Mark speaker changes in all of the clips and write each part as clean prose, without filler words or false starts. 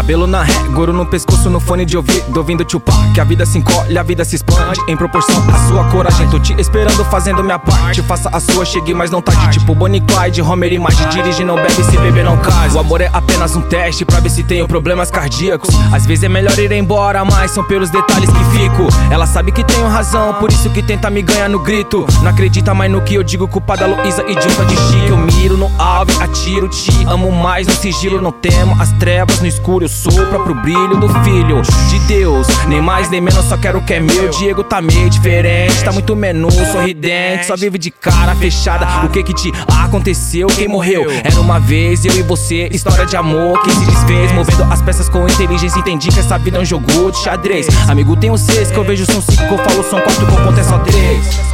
Speaker 1: Cabelo na ré, goro no pescoço, no fone de ouvido, ouvindo Tupac. Que a vida se encolhe, a vida se expande em proporção à sua coragem. Tô te esperando, fazendo minha parte. Faça a sua, chegue, mas não tarde. Tipo Bonnie Clyde, Homer e Marge. Dirige, não bebe, se beber não casa. O amor é apenas um teste pra ver se tenho problemas cardíacos. Às vezes é melhor ir embora, mas são pelos detalhes que fico. Ela sabe que tenho razão, por isso que tenta me ganhar no grito. Não acredita mais no que eu digo, culpa da Luísa, idiota de Chico. Eu miro no alvo e atiro, te amo mais no sigilo. Não temo as trevas no escuro, eu sou o próprio brilho do filho de Deus. Nem mais nem menos, só quero o que é meu. Diego tá meio diferente, tá muito menu, sorridente. Só vive de cara fechada, o que te aconteceu? Quem morreu? Era uma vez, eu e você, história de amor que se desfez. Movendo as peças com inteligência, entendi que essa vida é um jogo de xadrez. Amigo, tem um 6, que eu vejo som 5, que eu falo som 4, com ponto é só 3.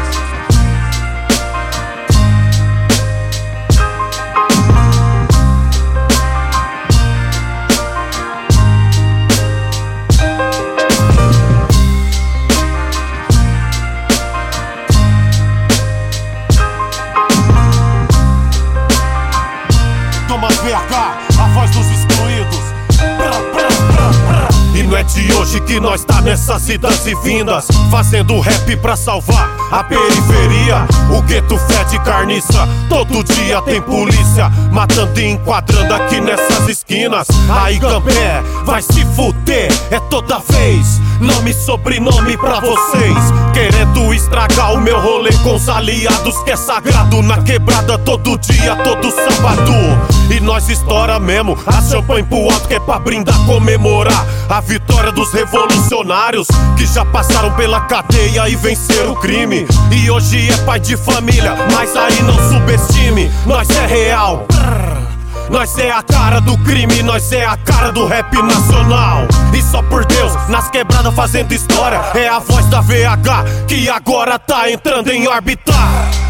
Speaker 2: Thomas BH, a voz dos excluídos. E não é de hoje que nós tá nessas idas e vindas, fazendo rap pra salvar a periferia. O gueto fede carniça, todo dia tem polícia matando e enquadrando aqui nessas esquinas. Aí Gambé, vai se fuder, é toda vez nome e sobrenome pra vocês, querendo estragar o meu rolê com os aliados, que é sagrado na quebrada todo dia, todo sábado. E nós estoura mesmo a champanhe pro alto, que é pra brindar, comemorar a vitória dos revolucionários que já passaram pela cadeia e venceram o crime. E hoje é pai de família, mas aí não subestime, nós é real. Nós é a cara do crime, nós é a cara do rap nacional. E só por Deus, nas quebradas fazendo história, é a voz da VH que agora tá entrando em órbita.